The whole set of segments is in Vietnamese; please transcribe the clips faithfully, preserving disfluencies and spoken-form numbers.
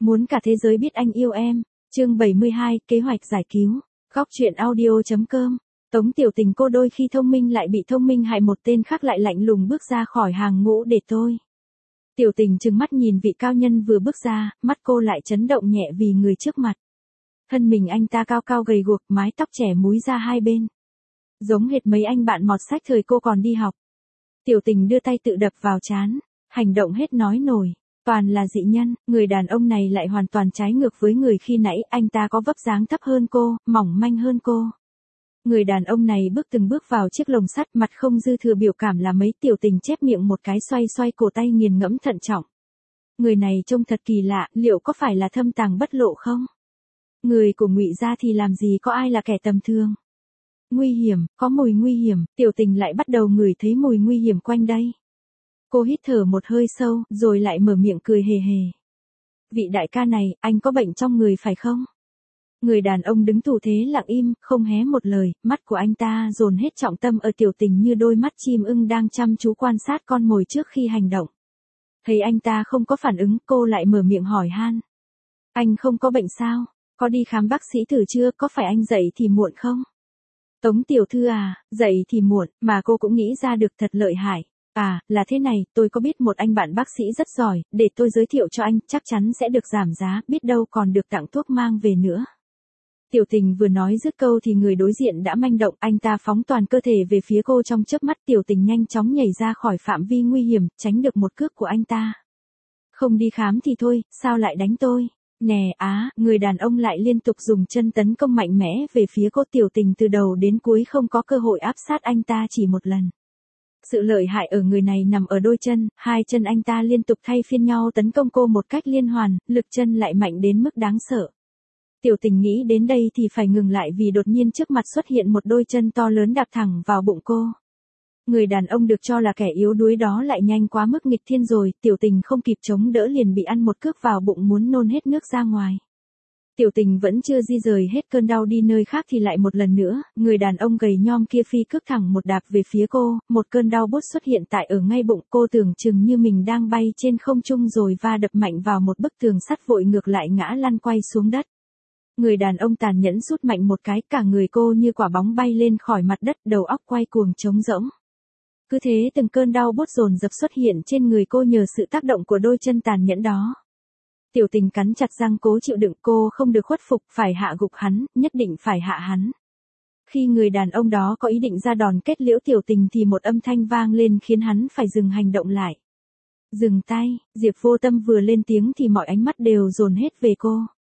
Muốn cả thế giới biết anh yêu em. Chương bảy mươi hai, kế hoạch giải cứu. Góc truyện audio.com. Tống Tiểu Tình, cô đôi khi thông minh lại bị thông minh hại, một tên khác lại lạnh lùng bước ra khỏi hàng ngũ để tôi. Tiểu Tình trừng mắt nhìn vị cao nhân vừa bước ra, mắt cô lại chấn động nhẹ vì người trước mặt. Thân mình anh ta cao cao gầy guộc, mái tóc trẻ múi ra hai bên. Giống hệt mấy anh bạn mọt sách thời cô còn đi học. Tiểu Tình đưa tay tự đập vào trán, hành động hết nói nổi. Toàn là dị nhân, người đàn ông này lại hoàn toàn trái ngược với người khi nãy, anh ta có vóc dáng thấp hơn cô, mỏng manh hơn cô. Người đàn ông này bước từng bước vào chiếc lồng sắt, mặt không dư thừa biểu cảm là mấy. Tiểu Tình chép miệng một cái, xoay xoay cổ tay nghiền ngẫm thận trọng. Người này trông thật kỳ lạ, liệu có phải là thâm tàng bất lộ không? Người của Ngụy gia thì làm gì có ai là kẻ tầm thường. Nguy hiểm, có mùi nguy hiểm, Tiểu Tình lại bắt đầu ngửi thấy mùi nguy hiểm quanh đây. Cô hít thở một hơi sâu, rồi lại mở miệng cười hề hề. Vị đại ca này, anh có bệnh trong người phải không? Người đàn ông đứng thủ thế lặng im, không hé một lời, mắt của anh ta dồn hết trọng tâm ở Tiểu Tình như đôi mắt chim ưng đang chăm chú quan sát con mồi trước khi hành động. Thấy anh ta không có phản ứng, cô lại mở miệng hỏi han. Anh không có bệnh sao? Có đi khám bác sĩ thử chưa? Có phải anh dậy thì muộn không? Tống tiểu thư à, dậy thì muộn, mà cô cũng nghĩ ra được, thật lợi hại. À, là thế này, tôi có biết một anh bạn bác sĩ rất giỏi, để tôi giới thiệu cho anh, chắc chắn sẽ được giảm giá, biết đâu còn được tặng thuốc mang về nữa. Tiểu Tình vừa nói dứt câu thì người đối diện đã manh động, anh ta phóng toàn cơ thể về phía cô trong chớp mắt. Tiểu Tình nhanh chóng nhảy ra khỏi phạm vi nguy hiểm, tránh được một cước của anh ta. Không đi khám thì thôi, sao lại đánh tôi? Nè á, người đàn ông lại liên tục dùng chân tấn công mạnh mẽ về phía cô. Tiểu Tình từ đầu đến cuối không có cơ hội áp sát anh ta chỉ một lần. Sự lợi hại ở người này nằm ở đôi chân, hai chân anh ta liên tục thay phiên nhau tấn công cô một cách liên hoàn, lực chân lại mạnh đến mức đáng sợ. Tiểu Tình nghĩ đến đây thì phải ngừng lại vì đột nhiên trước mặt xuất hiện một đôi chân to lớn đạp thẳng vào bụng cô. Người đàn ông được cho là kẻ yếu đuối đó lại nhanh quá mức nghịch thiên rồi, Tiểu Tình không kịp chống đỡ liền bị ăn một cước vào bụng, muốn nôn hết nước ra ngoài. Tiểu Tình vẫn chưa di rời hết cơn đau đi nơi khác thì lại một lần nữa, người đàn ông gầy nhom kia phi cước thẳng một đạp về phía cô, một cơn đau buốt xuất hiện tại ở ngay bụng. Cô tưởng chừng như mình đang bay trên không trung rồi va đập mạnh vào một bức tường sắt, vội ngược lại ngã lăn quay xuống đất. Người đàn ông tàn nhẫn sút mạnh một cái, cả người cô như quả bóng bay lên khỏi mặt đất, đầu óc quay cuồng trống rỗng. Cứ thế từng cơn đau buốt dồn dập xuất hiện trên người cô nhờ sự tác động của đôi chân tàn nhẫn đó. Tiểu Tình cắn chặt răng cố chịu đựng, cô không được khuất phục, phải hạ gục hắn, nhất định phải hạ hắn. Khi người đàn ông đó có ý định ra đòn kết liễu Tiểu Tình thì một âm thanh vang lên khiến hắn phải dừng hành động lại. Dừng tay, Diệp Vô Tâm vừa lên tiếng thì mọi ánh mắt đều dồn hết về cô.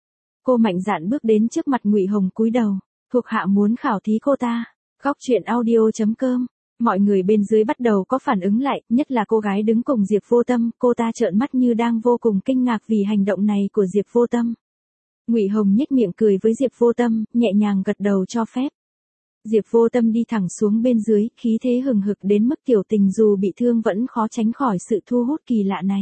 Cô mạnh dạn bước đến trước mặt Ngụy Hồng cúi đầu, thuộc hạ muốn khảo thí cô ta. Góc truyện audio.com. Mọi người bên dưới bắt đầu có phản ứng lại, nhất là cô gái đứng cùng Diệp Vô Tâm, cô ta trợn mắt như đang vô cùng kinh ngạc vì hành động này của Diệp Vô Tâm. Ngụy Hồng nhếch miệng cười với Diệp Vô Tâm, nhẹ nhàng gật đầu cho phép. Diệp Vô Tâm đi thẳng xuống bên dưới, khí thế hừng hực đến mức Tiểu Tình dù bị thương vẫn khó tránh khỏi sự thu hút kỳ lạ này.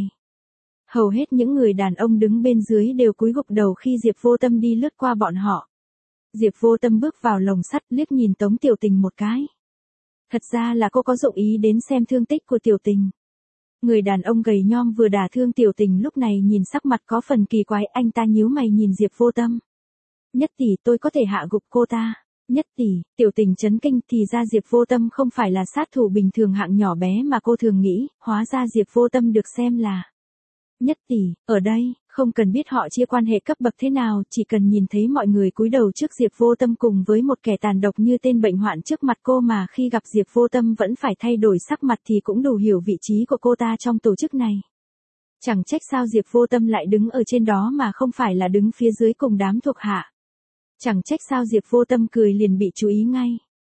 Hầu hết những người đàn ông đứng bên dưới đều cúi gục đầu khi Diệp Vô Tâm đi lướt qua bọn họ. Diệp Vô Tâm bước vào lồng sắt, liếc nhìn Tống Tiểu Tình một cái. Thật ra là cô có dụng ý đến xem thương tích của Tiểu Tình. Người đàn ông gầy nhom vừa đả thương Tiểu Tình lúc này nhìn sắc mặt có phần kỳ quái, anh ta nhíu mày nhìn Diệp Vô Tâm. Nhất tỷ, tôi có thể hạ gục cô ta. Nhất tỷ, Tiểu Tình chấn kinh, thì ra Diệp Vô Tâm không phải là sát thủ bình thường hạng nhỏ bé mà cô thường nghĩ, hóa ra Diệp Vô Tâm được xem là nhất tỷ. Ở đây, không cần biết họ chia quan hệ cấp bậc thế nào, chỉ cần nhìn thấy mọi người cúi đầu trước Diệp Vô Tâm cùng với một kẻ tàn độc như tên bệnh hoạn trước mặt cô mà khi gặp Diệp Vô Tâm vẫn phải thay đổi sắc mặt thì cũng đủ hiểu vị trí của cô ta trong tổ chức này. Chẳng trách sao Diệp Vô Tâm lại đứng ở trên đó mà không phải là đứng phía dưới cùng đám thuộc hạ. Chẳng trách sao Diệp Vô Tâm cười liền bị chú ý ngay.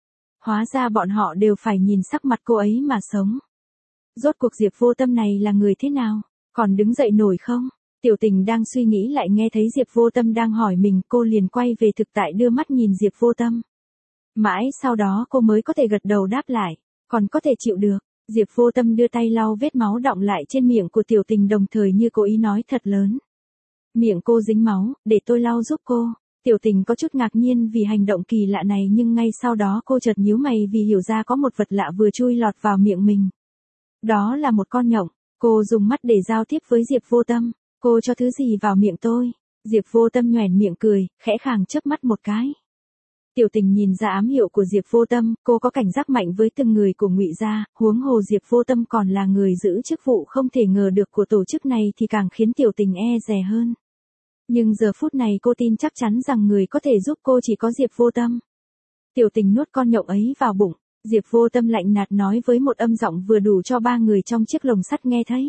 Hóa ra bọn họ đều phải nhìn sắc mặt cô ấy mà sống. Rốt cuộc Diệp Vô Tâm này là người thế nào? Còn đứng dậy nổi không? Tiểu Tình đang suy nghĩ lại nghe thấy Diệp Vô Tâm đang hỏi mình, cô liền quay về thực tại đưa mắt nhìn Diệp Vô Tâm. Mãi sau đó cô mới có thể gật đầu đáp lại, còn có thể chịu được. Diệp Vô Tâm đưa tay lau vết máu đọng lại trên miệng của Tiểu Tình đồng thời như cố ý nói thật lớn. Miệng cô dính máu, để tôi lau giúp cô. Tiểu Tình có chút ngạc nhiên vì hành động kỳ lạ này nhưng ngay sau đó cô chợt nhíu mày vì hiểu ra có một vật lạ vừa chui lọt vào miệng mình. Đó là một con nhộng. Cô dùng mắt để giao tiếp với Diệp Vô Tâm. Cô cho thứ gì vào miệng tôi? Diệp Vô Tâm nhoẻn miệng cười, khẽ khàng chớp mắt một cái. Tiểu Tình nhìn ra ám hiệu của Diệp Vô Tâm, cô có cảnh giác mạnh với từng người của Ngụy gia, huống hồ Diệp Vô Tâm còn là người giữ chức vụ không thể ngờ được của tổ chức này thì càng khiến Tiểu Tình e dè hơn. Nhưng giờ phút này cô tin chắc chắn rằng người có thể giúp cô chỉ có Diệp Vô Tâm. Tiểu Tình nuốt con nhộng ấy vào bụng, Diệp Vô Tâm lạnh nhạt nói với một âm giọng vừa đủ cho ba người trong chiếc lồng sắt nghe thấy.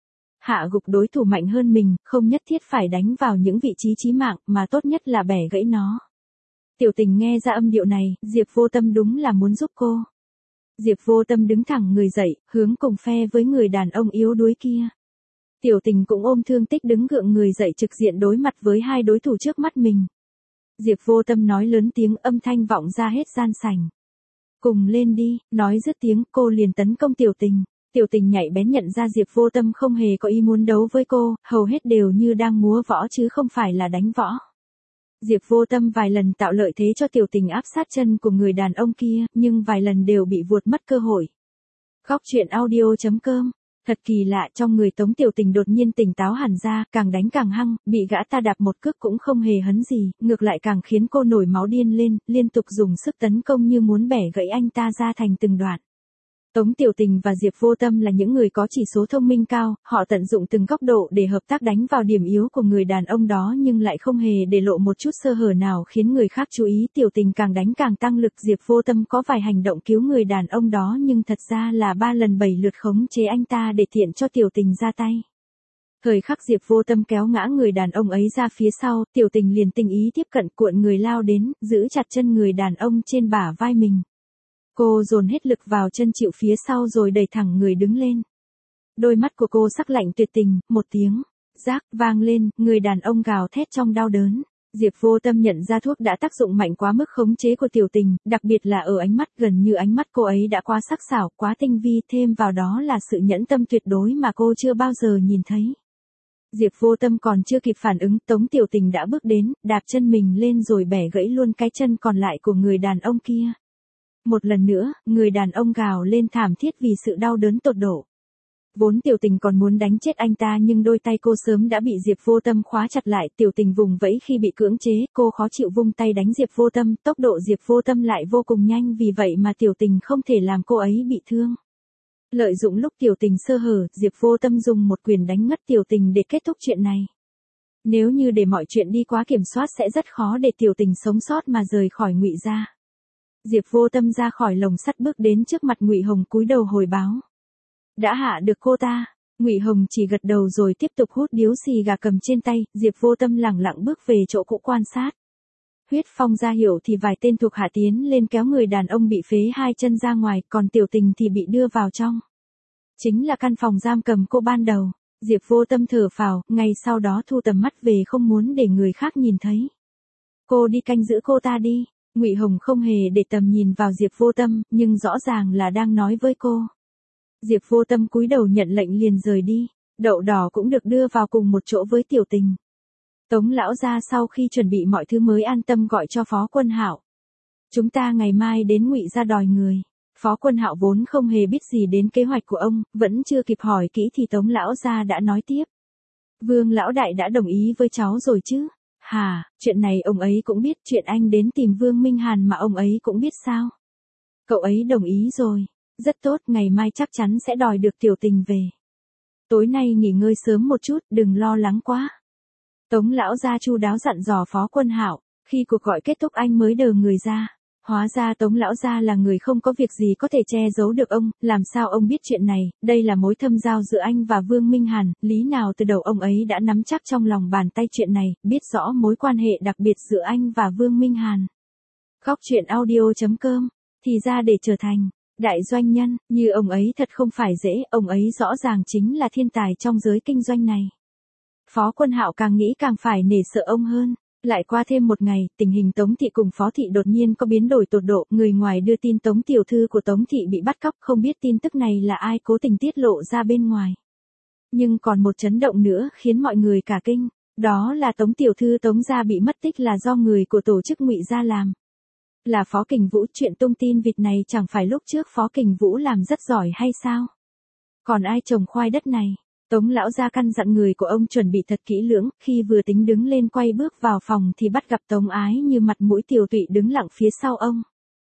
Hạ gục đối thủ mạnh hơn mình, không nhất thiết phải đánh vào những vị trí chí mạng, mà tốt nhất là bẻ gãy nó. Tiểu Tình nghe ra âm điệu này, Diệp Vô Tâm đúng là muốn giúp cô. Diệp Vô Tâm đứng thẳng người dậy, hướng cùng phe với người đàn ông yếu đuối kia. Tiểu Tình cũng ôm thương tích đứng gượng người dậy trực diện đối mặt với hai đối thủ trước mắt mình. Diệp Vô Tâm nói lớn tiếng, âm thanh vọng ra hết gian sảnh. Cùng lên đi, nói dứt tiếng, cô liền tấn công Tiểu Tình. Tiểu Tình nhạy bén nhận ra Diệp Vô Tâm không hề có ý muốn đấu với cô, hầu hết đều như đang múa võ chứ không phải là đánh võ. Diệp Vô Tâm vài lần tạo lợi thế cho Tiểu Tình áp sát chân của người đàn ông kia, nhưng vài lần đều bị vuột mất cơ hội. Góc truyện audio chấm com. Thật kỳ lạ, trong người Tống Tiểu Tình đột nhiên tỉnh táo hẳn ra, càng đánh càng hăng, bị gã ta đạp một cước cũng không hề hấn gì, ngược lại càng khiến cô nổi máu điên lên, liên tục dùng sức tấn công như muốn bẻ gãy anh ta ra thành từng đoạn. Tống Tiểu Tình và Diệp Vô Tâm là những người có chỉ số thông minh cao, họ tận dụng từng góc độ để hợp tác đánh vào điểm yếu của người đàn ông đó nhưng lại không hề để lộ một chút sơ hở nào khiến người khác chú ý. Tiểu Tình càng đánh càng tăng lực, Diệp Vô Tâm có vài hành động cứu người đàn ông đó nhưng thật ra là ba lần bảy lượt khống chế anh ta để tiện cho Tiểu Tình ra tay. Thời khắc Diệp Vô Tâm kéo ngã người đàn ông ấy ra phía sau, Tiểu Tình liền tình ý tiếp cận cuộn người lao đến, giữ chặt chân người đàn ông trên bả vai mình. Cô dồn hết lực vào chân chịu phía sau rồi đẩy thẳng người đứng lên. Đôi mắt của cô sắc lạnh tuyệt tình, một tiếng rác vang lên, người đàn ông gào thét trong đau đớn. Diệp Vô Tâm nhận ra thuốc đã tác dụng mạnh quá mức khống chế của Tiểu Tình, đặc biệt là ở ánh mắt, gần như ánh mắt cô ấy đã quá sắc sảo, quá tinh vi, thêm vào đó là sự nhẫn tâm tuyệt đối mà cô chưa bao giờ nhìn thấy. Diệp Vô Tâm còn chưa kịp phản ứng, Tống Tiểu Tình đã bước đến, đạp chân mình lên rồi bẻ gãy luôn cái chân còn lại của người đàn ông kia. Một lần nữa, người đàn ông gào lên thảm thiết vì sự đau đớn tột độ. Vốn Tiểu Tình còn muốn đánh chết anh ta nhưng đôi tay cô sớm đã bị Diệp Vô Tâm khóa chặt lại. Tiểu Tình vùng vẫy khi bị cưỡng chế, cô khó chịu vung tay đánh Diệp Vô Tâm, tốc độ Diệp Vô Tâm lại vô cùng nhanh, vì vậy mà Tiểu Tình không thể làm cô ấy bị thương. Lợi dụng lúc Tiểu Tình sơ hở, Diệp Vô Tâm dùng một quyền đánh ngất Tiểu Tình để kết thúc chuyện này. Nếu như để mọi chuyện đi quá kiểm soát sẽ rất khó để Tiểu Tình sống sót mà rời khỏi Ngụy gia. Diệp Vô Tâm ra khỏi lồng sắt bước đến trước mặt Ngụy Hồng cúi đầu hồi báo. Đã hạ được cô ta. Ngụy Hồng chỉ gật đầu rồi tiếp tục hút điếu xì gà cầm trên tay. Diệp Vô Tâm lẳng lặng bước về chỗ cũ quan sát. Huyết Phong ra hiệu thì vài tên thuộc hạ tiến lên kéo người đàn ông bị phế hai chân ra ngoài, còn Tiểu Tình thì bị đưa vào trong. Chính là căn phòng giam cầm cô ban đầu. Diệp Vô Tâm thở phào, ngay sau đó thu tầm mắt về, không muốn để người khác nhìn thấy. Cô đi canh giữ cô ta đi. Ngụy Hồng không hề để tầm nhìn vào Diệp Vô Tâm, nhưng rõ ràng là đang nói với cô. Diệp Vô Tâm cúi đầu nhận lệnh liền rời đi. Đậu đỏ cũng được đưa vào cùng một chỗ với Tiểu Tình. Tống lão gia sau khi chuẩn bị mọi thứ mới an tâm gọi cho Phó Quân Hạo. Chúng ta ngày mai đến Ngụy gia đòi người. Phó Quân Hạo vốn không hề biết gì đến kế hoạch của ông, vẫn chưa kịp hỏi kỹ thì Tống lão gia đã nói tiếp. Vương lão đại đã đồng ý với cháu rồi chứ? Hà, chuyện này ông ấy cũng biết, chuyện anh đến tìm Vương Minh Hàn mà ông ấy cũng biết sao? Cậu ấy đồng ý rồi. Rất tốt, ngày mai chắc chắn sẽ đòi được Tiểu Tình về. Tối nay nghỉ ngơi sớm một chút, đừng lo lắng quá. Tống lão gia chu đáo dặn dò Phó Quân Hạo. Khi cuộc gọi kết thúc anh mới đờ người ra. Hóa ra Tống lão gia là người không có việc gì có thể che giấu được ông, làm sao ông biết chuyện này? Đây là mối thâm giao giữa anh và Vương Minh Hàn, lý nào từ đầu ông ấy đã nắm chắc trong lòng bàn tay chuyện này, biết rõ mối quan hệ đặc biệt giữa anh và Vương Minh Hàn. Góc truyện audio chấm com. Thì ra để trở thành đại doanh nhân, như ông ấy thật không phải dễ, ông ấy rõ ràng chính là thiên tài trong giới kinh doanh này. Phó Quân Hạo càng nghĩ càng phải nể sợ ông hơn. Lại qua thêm một ngày, tình hình Tống Thị cùng Phó Thị đột nhiên có biến đổi tột độ, người ngoài đưa tin Tống tiểu thư của Tống Thị bị bắt cóc, không biết tin tức này là ai cố tình tiết lộ ra bên ngoài. Nhưng còn một chấn động nữa khiến mọi người cả kinh, đó là Tống tiểu thư Tống gia bị mất tích là do người của tổ chức Ngụy gia làm. Là Phó Kình Vũ, chuyện tung tin vịt này chẳng phải lúc trước Phó Kình Vũ làm rất giỏi hay sao? Còn ai trồng khoai đất này? Tống lão gia căn dặn người của ông chuẩn bị thật kỹ lưỡng, khi vừa tính đứng lên quay bước vào phòng thì bắt gặp Tống Ái Như mặt mũi tiều tụy đứng lặng phía sau ông.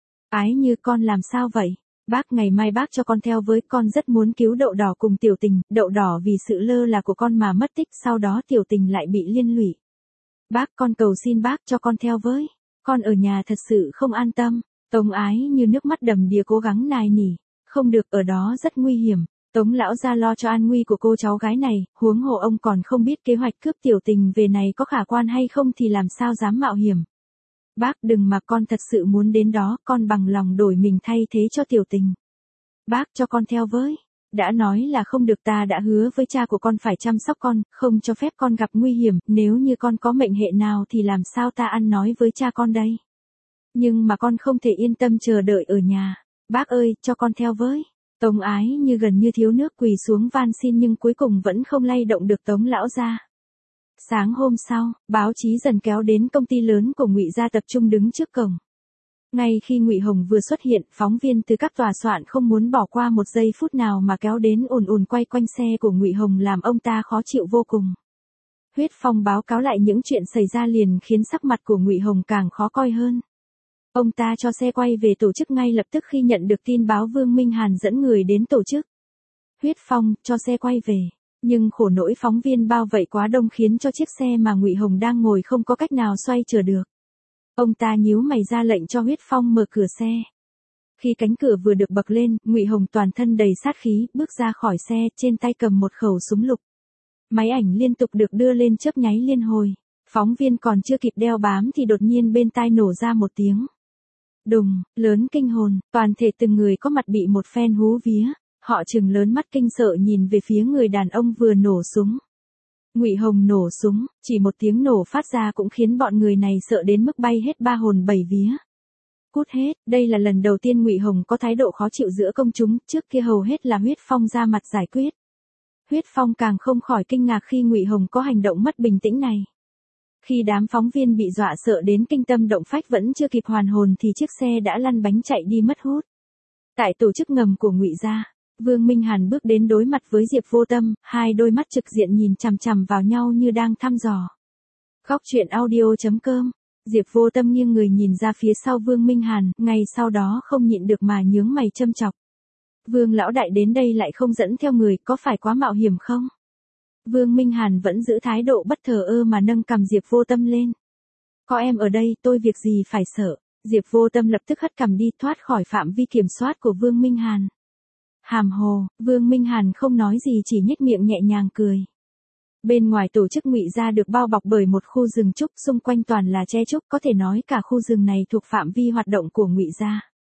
Ái Như, con làm sao vậy? Bác, ngày mai bác cho con theo với, con rất muốn cứu Đậu Đỏ cùng Tiểu Tình, Đậu Đỏ vì sự lơ là của con mà mất tích, sau đó Tiểu Tình lại bị liên lụy. Bác, con cầu xin bác cho con theo với, con ở nhà thật sự không an tâm. Tống Ái Như nước mắt đầm đìa cố gắng nài nỉ, không được, ở đó rất nguy hiểm. Tống lão gia lo cho an nguy của cô cháu gái này, huống hồ ông còn không biết kế hoạch cướp Tiểu Tình về này có khả quan hay không thì làm sao dám mạo hiểm. Bác đừng, mà con thật sự muốn đến đó, con bằng lòng đổi mình thay thế cho Tiểu Tình. Bác cho con theo với. Đã nói là không được, ta đã hứa với cha của con phải chăm sóc con, không cho phép con gặp nguy hiểm, nếu như con có mệnh hệ nào thì làm sao ta ăn nói với cha con đây. Nhưng mà con không thể yên tâm chờ đợi ở nhà. Bác ơi, cho con theo với. Tống Ái Như gần như thiếu nước quỳ xuống van xin nhưng cuối cùng vẫn không lay động được Tống lão gia. Sáng hôm sau, báo chí dần kéo đến công ty lớn của Ngụy gia tập trung đứng trước cổng. Ngay khi Ngụy Hồng vừa xuất hiện, phóng viên từ các tòa soạn không muốn bỏ qua một giây phút nào mà kéo đến ùn ùn quay quanh xe của Ngụy Hồng làm ông ta khó chịu vô cùng. Huyết Phong báo cáo lại những chuyện xảy ra liền khiến sắc mặt của Ngụy Hồng càng khó coi hơn. Ông ta cho xe quay về tổ chức ngay lập tức khi nhận được tin báo Vương Minh Hàn dẫn người đến tổ chức. Huyết Phong, cho xe quay về. Nhưng khổ nỗi phóng viên bao vây quá đông khiến cho chiếc xe mà Ngụy Hồng đang ngồi không có cách nào xoay trở được. Ông ta nhíu mày ra lệnh cho Huyết Phong mở cửa xe. Khi cánh cửa vừa được bật lên, Ngụy Hồng toàn thân đầy sát khí, bước ra khỏi xe, trên tay cầm một khẩu súng lục. Máy ảnh liên tục được đưa lên chớp nháy liên hồi. Phóng viên còn chưa kịp đeo bám thì đột nhiên bên tai nổ ra một tiếng đùng, lớn kinh hồn, toàn thể từng người có mặt bị một phen hú vía, họ trừng lớn mắt kinh sợ nhìn về phía người đàn ông vừa nổ súng. Ngụy Hồng nổ súng, chỉ một tiếng nổ phát ra cũng khiến bọn người này sợ đến mức bay hết ba hồn bảy vía. Cút hết, đây là lần đầu tiên Ngụy Hồng có thái độ khó chịu giữa công chúng, trước kia hầu hết là Huyết Phong ra mặt giải quyết. Huyết Phong càng không khỏi kinh ngạc khi Ngụy Hồng có hành động mất bình tĩnh này. Khi đám phóng viên bị dọa sợ đến kinh tâm động phách vẫn chưa kịp hoàn hồn thì chiếc xe đã lăn bánh chạy đi mất hút. Tại tổ chức ngầm của Ngụy gia, Vương Minh Hàn bước đến đối mặt với Diệp Vô Tâm, hai đôi mắt trực diện nhìn chằm chằm vào nhau như đang thăm dò. Góc truyện audio chấm com, Diệp Vô Tâm nghiêng người nhìn ra phía sau Vương Minh Hàn, ngay sau đó không nhịn được mà nhướng mày châm chọc. Vương lão đại đến đây lại không dẫn theo người, có phải quá mạo hiểm không? Vương Minh Hàn vẫn giữ thái độ bất thờ ơ mà nâng cằm Diệp Vô Tâm lên. Có em ở đây, tôi việc gì phải sợ. Diệp Vô Tâm lập tức hất cằm đi, thoát khỏi phạm vi kiểm soát của Vương Minh Hàn. Hàm hồ, Vương Minh Hàn không nói gì chỉ nhếch miệng nhẹ nhàng cười. Bên ngoài tổ chức Ngụy gia được bao bọc bởi một khu rừng trúc, xung quanh toàn là tre trúc, có thể nói cả khu rừng này thuộc phạm vi hoạt động của Ngụy gia.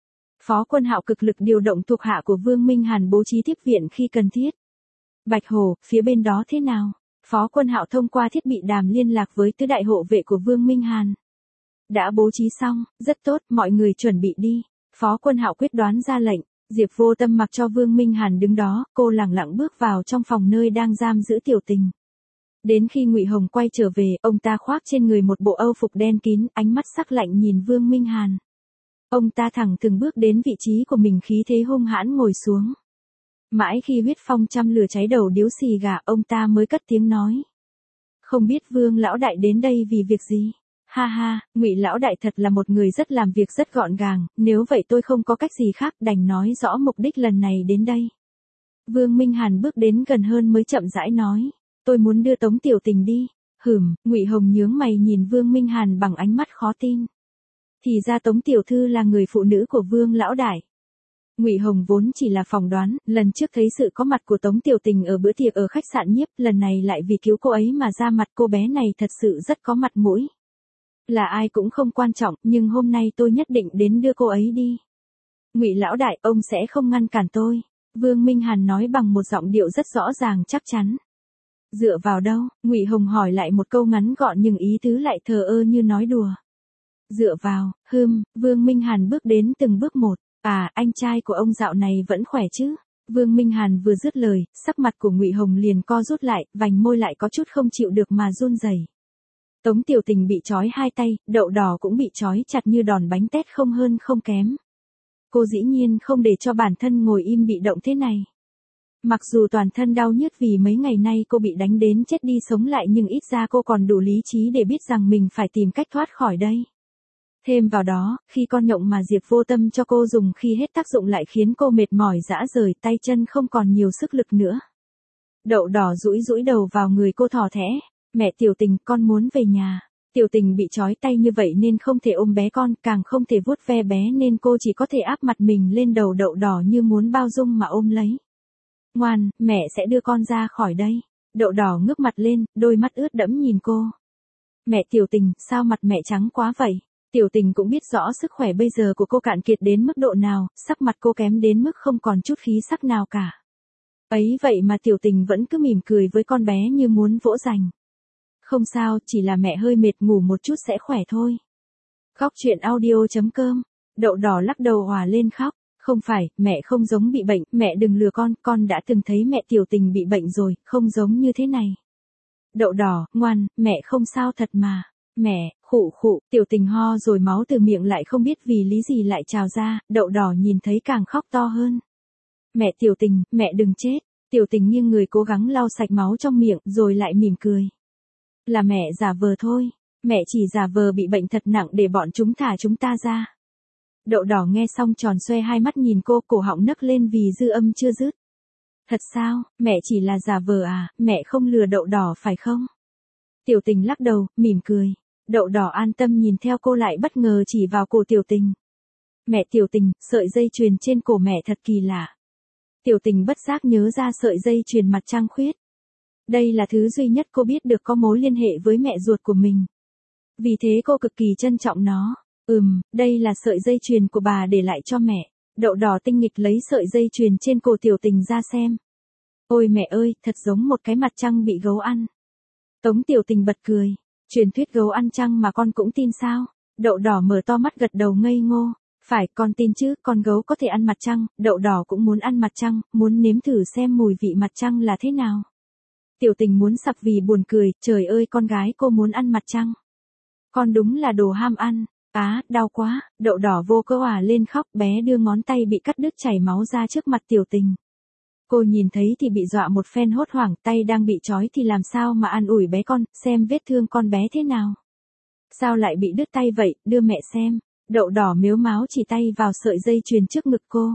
Phó Quân Hạo cực lực điều động thuộc hạ của Vương Minh Hàn bố trí tiếp viện khi cần thiết. Bạch Hồ, phía bên đó thế nào? Phó Quân Hạo thông qua thiết bị đàm liên lạc với tứ đại hộ vệ của Vương Minh Hàn. Đã bố trí xong, rất tốt, mọi người chuẩn bị đi. Phó Quân Hạo quyết đoán ra lệnh. Diệp Vô Tâm mặc cho Vương Minh Hàn đứng đó, cô lẳng lặng bước vào trong phòng nơi đang giam giữ Tiểu Tình. Đến khi Ngụy Hồng quay trở về, ông ta khoác trên người một bộ âu phục đen kín, ánh mắt sắc lạnh nhìn Vương Minh Hàn. Ông ta thẳng từng bước đến vị trí của mình, khí thế hung hãn ngồi xuống. Mãi khi Huyết Phong chăm lửa cháy đầu điếu xì gà, ông ta mới cất tiếng nói. Không biết Vương lão đại đến đây vì việc gì? Ha ha, Ngụy lão đại thật là một người rất làm việc rất gọn gàng, nếu vậy tôi không có cách gì khác đành nói rõ mục đích lần này đến đây. Vương Minh Hàn bước đến gần hơn mới chậm rãi nói. Tôi muốn đưa Tống Tiểu Tình đi. Hửm, Ngụy Hồng nhướng mày nhìn Vương Minh Hàn bằng ánh mắt khó tin. Thì ra Tống Tiểu Thư là người phụ nữ của Vương lão đại. Ngụy Hồng vốn chỉ là phỏng đoán, lần trước thấy sự có mặt của Tống Tiểu Tình ở bữa tiệc ở khách sạn Nhiếp, lần này lại vì cứu cô ấy mà ra mặt, cô bé này thật sự rất có mặt mũi. Là ai cũng không quan trọng, nhưng hôm nay tôi nhất định đến đưa cô ấy đi. Ngụy lão đại, ông sẽ không ngăn cản tôi. Vương Minh Hàn nói bằng một giọng điệu rất rõ ràng chắc chắn. Dựa vào đâu? Ngụy Hồng hỏi lại một câu ngắn gọn nhưng ý tứ lại thờ ơ như nói đùa. Dựa vào, hừm, Vương Minh Hàn bước đến từng bước một. À, anh trai của ông dạo này vẫn khỏe chứ? Vương Minh Hàn vừa dứt lời, sắc mặt của Ngụy Hồng liền co rút lại, vành môi lại có chút không chịu được mà run rẩy. Tống Tiểu Tình bị trói hai tay, Đậu Đỏ cũng bị trói chặt như đòn bánh tét không hơn không kém. Cô dĩ nhiên không để cho bản thân ngồi im bị động thế này. Mặc dù toàn thân đau nhức vì mấy ngày nay cô bị đánh đến chết đi sống lại nhưng ít ra cô còn đủ lý trí để biết rằng mình phải tìm cách thoát khỏi đây. Thêm vào đó, khi con nhộng mà Diệp Vô Tâm cho cô dùng khi hết tác dụng lại khiến cô mệt mỏi rã rời, tay chân không còn nhiều sức lực nữa. Đậu đỏ dũi dũi đầu vào người cô thỏ thẻ. Mẹ Tiểu Tình, con muốn về nhà. Tiểu Tình bị trói tay như vậy nên không thể ôm bé con, càng không thể vuốt ve bé nên cô chỉ có thể áp mặt mình lên đầu đậu đỏ như muốn bao dung mà ôm lấy. Ngoan, mẹ sẽ đưa con ra khỏi đây. Đậu đỏ ngước mặt lên, đôi mắt ướt đẫm nhìn cô. Mẹ Tiểu Tình, sao mặt mẹ trắng quá vậy? Tiểu Tình cũng biết rõ sức khỏe bây giờ của cô cạn kiệt đến mức độ nào, sắc mặt cô kém đến mức không còn chút khí sắc nào cả. Ấy vậy mà Tiểu Tình vẫn cứ mỉm cười với con bé như muốn vỗ dành. Không sao, chỉ là mẹ hơi mệt, ngủ một chút sẽ khỏe thôi. Góc truyện audio chấm com. Đậu đỏ lắc đầu òa lên khóc. Không phải, mẹ không giống bị bệnh, mẹ đừng lừa con, con đã từng thấy mẹ Tiểu Tình bị bệnh rồi, không giống như thế này. Đậu đỏ, ngoan, mẹ không sao thật mà. Mẹ, khụ khụ, Tiểu Tình ho rồi máu từ miệng lại không biết vì lý gì lại trào ra, đậu đỏ nhìn thấy càng khóc to hơn. Mẹ Tiểu Tình, mẹ đừng chết. Tiểu Tình nghiêng người cố gắng lau sạch máu trong miệng rồi lại mỉm cười. Là mẹ giả vờ thôi, mẹ chỉ giả vờ bị bệnh thật nặng để bọn chúng thả chúng ta ra. Đậu đỏ nghe xong tròn xoe hai mắt nhìn cô, cổ họng nấc lên vì dư âm chưa dứt. Thật sao, mẹ chỉ là giả vờ à, mẹ không lừa đậu đỏ phải không? Tiểu Tình lắc đầu, mỉm cười. Đậu đỏ an tâm nhìn theo cô lại bất ngờ chỉ vào cổ Tiểu Tình. Mẹ Tiểu Tình, sợi dây chuyền trên cổ mẹ thật kỳ lạ. Tiểu Tình bất giác nhớ ra sợi dây chuyền mặt trăng khuyết. Đây là thứ duy nhất cô biết được có mối liên hệ với mẹ ruột của mình. Vì thế cô cực kỳ trân trọng nó. Ừm, đây là sợi dây chuyền của bà để lại cho mẹ. Đậu đỏ tinh nghịch lấy sợi dây chuyền trên cổ Tiểu Tình ra xem. Ôi mẹ ơi, thật giống một cái mặt trăng bị gấu ăn. Tống Tiểu Tình bật cười. Truyền thuyết gấu ăn trăng mà con cũng tin sao? Đậu đỏ mở to mắt gật đầu ngây ngô. Phải, con tin chứ, con gấu có thể ăn mặt trăng, đậu đỏ cũng muốn ăn mặt trăng, muốn nếm thử xem mùi vị mặt trăng là thế nào. Tiểu Tình muốn sặc vì buồn cười, trời ơi con gái cô muốn ăn mặt trăng. Con đúng là đồ ham ăn. Á, đau quá, đậu đỏ vô cớ òa lên khóc, bé đưa ngón tay bị cắt đứt chảy máu ra trước mặt Tiểu Tình. Cô nhìn thấy thì bị dọa một phen hốt hoảng, tay đang bị trói thì làm sao mà an ủi bé con, xem vết thương con bé thế nào. Sao lại bị đứt tay vậy, đưa mẹ xem. Đậu đỏ mếu máo chỉ tay vào sợi dây chuyền trước ngực cô.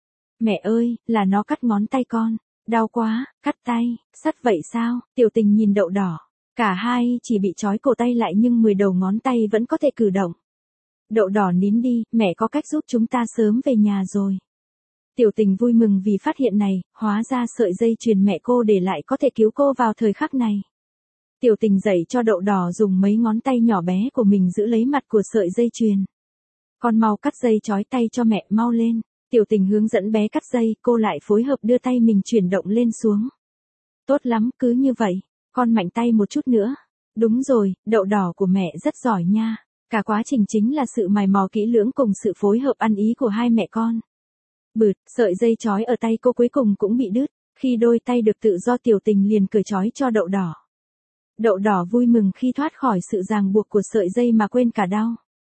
Mẹ ơi, là nó cắt ngón tay con. Đau quá, cắt tay, sắt vậy sao? Tiểu Tình nhìn đậu đỏ. Cả hai chỉ bị trói cổ tay lại nhưng mười đầu ngón tay vẫn có thể cử động. Đậu đỏ nín đi, mẹ có cách giúp chúng ta sớm về nhà rồi. Tiểu Tình vui mừng vì phát hiện này, hóa ra sợi dây chuyền mẹ cô để lại có thể cứu cô vào thời khắc này. Tiểu Tình dạy cho đậu đỏ dùng mấy ngón tay nhỏ bé của mình giữ lấy mặt của sợi dây chuyền. Con mau cắt dây trói tay cho mẹ, mau lên. Tiểu Tình hướng dẫn bé cắt dây, cô lại phối hợp đưa tay mình chuyển động lên xuống. Tốt lắm, cứ như vậy. Con mạnh tay một chút nữa. Đúng rồi, đậu đỏ của mẹ rất giỏi nha. Cả quá trình chính là sự mài mò kỹ lưỡng cùng sự phối hợp ăn ý của hai mẹ con. Bụt, sợi dây trói ở tay cô cuối cùng cũng bị đứt. Khi đôi tay được tự do Tiểu Tình liền cởi trói cho đậu đỏ. Đậu đỏ vui mừng khi thoát khỏi sự ràng buộc của sợi dây mà quên cả đau.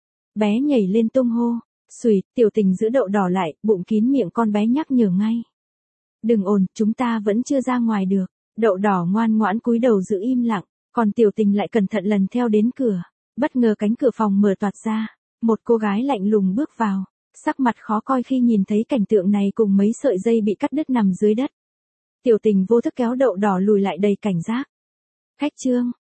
Bé nhảy lên tung hô. Xùi, Tiểu Tình giữ đậu đỏ lại, bụng kín miệng con bé nhắc nhở ngay. Đừng ồn, chúng ta vẫn chưa ra ngoài được. Đậu đỏ ngoan ngoãn cúi đầu giữ im lặng, còn Tiểu Tình lại cẩn thận lần theo đến cửa. Bất ngờ cánh cửa phòng mở toạc ra, một cô gái lạnh lùng bước vào, sắc mặt khó coi khi nhìn thấy cảnh tượng này cùng mấy sợi dây bị cắt đứt nằm dưới đất. Tiểu Tình vô thức kéo đậu đỏ lùi lại đầy cảnh giác. Khách Trương,